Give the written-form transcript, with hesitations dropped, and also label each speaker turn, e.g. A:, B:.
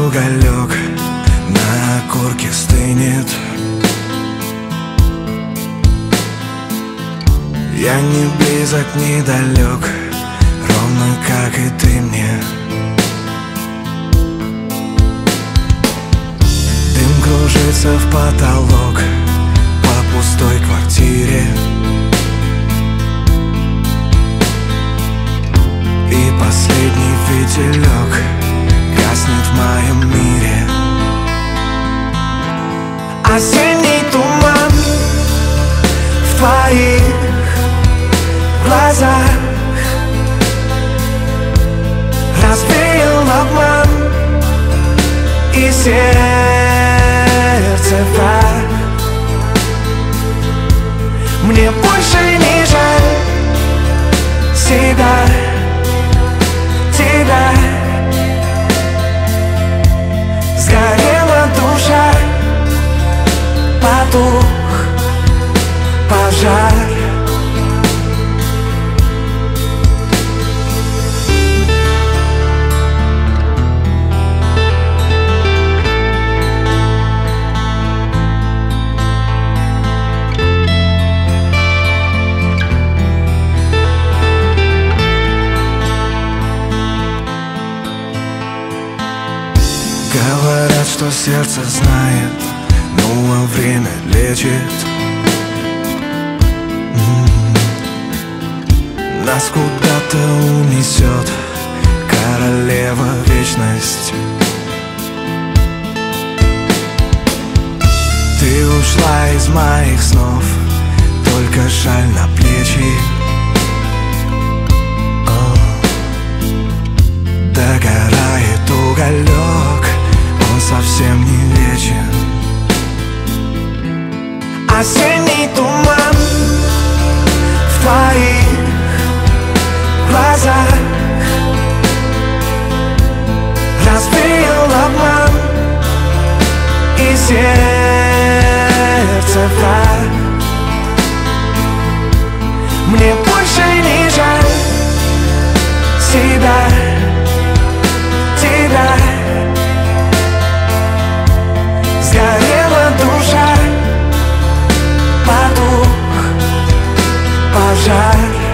A: уголек на окурке стынет. Я не близок, не далек, ровно как и ты мне. Дым кружится в потолок по пустой квартире, и последний фитилек гаснет в моем мире. Осенний туман в твоих глазах развеял обман, и сердце враг. Мне больше не жаль себя, тебя. Сгорела душа, потух пожар. Говорят, что сердце знает, ну а время лечит. Нас куда-то унесет королева вечность. Ты ушла из моих снов, только шаль на плечи. Догорает уголек, он совсем не вечен. Осенний туман в твоих глазах развеял обман, и сердце враг. Мне больше не жаль себя, тебя. Сгорела душа, потух пожар.